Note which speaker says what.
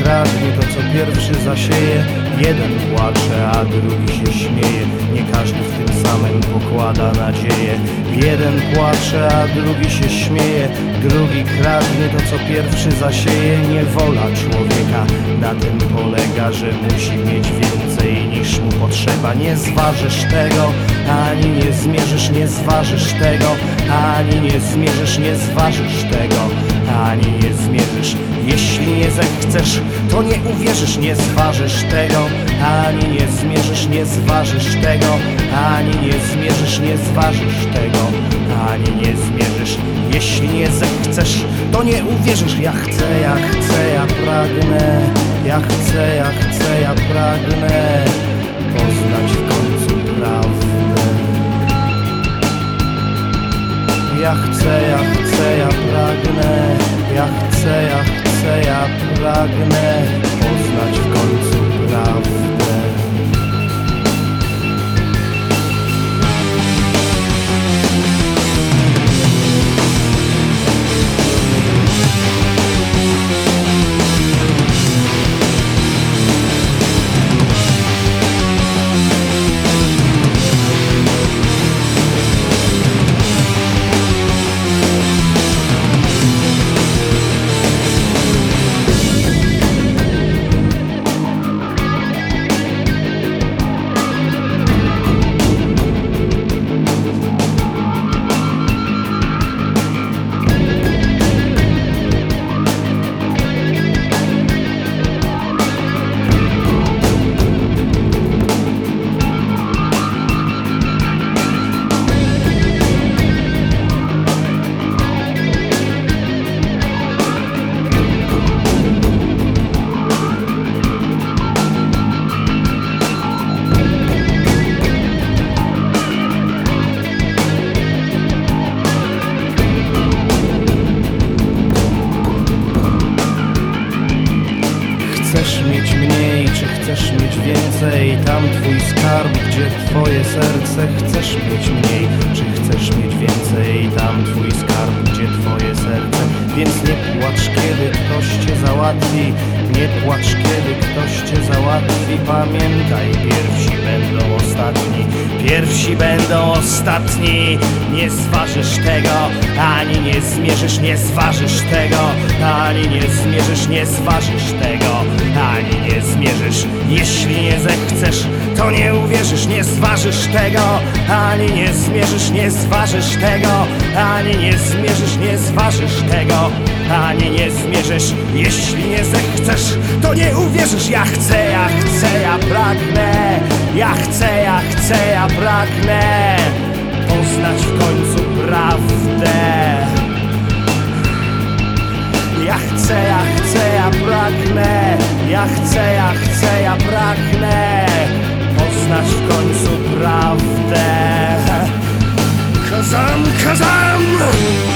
Speaker 1: kradnie to, co pierwszy zasieje. Jeden płacze, a drugi się śmieje. Nie każdy w tym samym pokłada nadzieję. Jeden płacze, a drugi się śmieje. Drugi kradnie to, co pierwszy zasieje. Niewola człowieka na tym polega, że musi mieć więcej niż mu potrzeba. Nie zważysz tego, ani nie zmierzysz, nie zważysz tego, ani nie zmierzysz, nie zważysz tego, ani nie zmierzysz. Jeśli nie zechcesz, to nie uwierzysz, nie zważysz tego, ani nie zmierzysz, nie zważysz tego, ani nie zmierzysz, nie zważysz tego, ani nie zmierzysz. Jeśli nie zechcesz, to nie uwierzysz. Ja chcę, ja chcę, ja pragnę, ja chcę, ja chcę, ja pragnę poznać w końcu prawdę. Ja chcę, ja chcę, ja pragnę, ja chcę, ja chcę, ja pragnę poznać w końcu prawdę. Chcesz mieć mniej, czy chcesz mieć więcej? Tam twój skarb, gdzie twoje serce. Chcesz mieć mniej, czy chcesz mieć więcej? Tam twój skarb, gdzie twoje serce. Więc nie płacz, kiedy ktoś cię załatwi. Nie płacz, kiedy ktoś cię załatwi. Pamiętaj, pierwsi będą ostatni. Pierwsi będą ostatni. Nie zważysz tego, ani nie zmierzysz, nie zważysz tego, ani nie zmierzysz, nie zważysz tego, ani nie zmierzysz. Jeśli nie zechcesz, to nie uwierzysz, nie zważysz tego, ani nie zmierzysz, nie zważysz tego, ani nie zmierzysz, nie zważysz tego, ani nie zmierzysz. Jeśli nie zechcesz, to nie uwierzysz. Ja chcę, ja chcę, ja pragnę, ja chcę, ja chcę, ja pragnę poznać w końcu prawdę. Ja chcę, ja chcę, ja pragnę, ja chcę, ja chcę, ja pragnę poznać w końcu prawdę. 'Cause I'm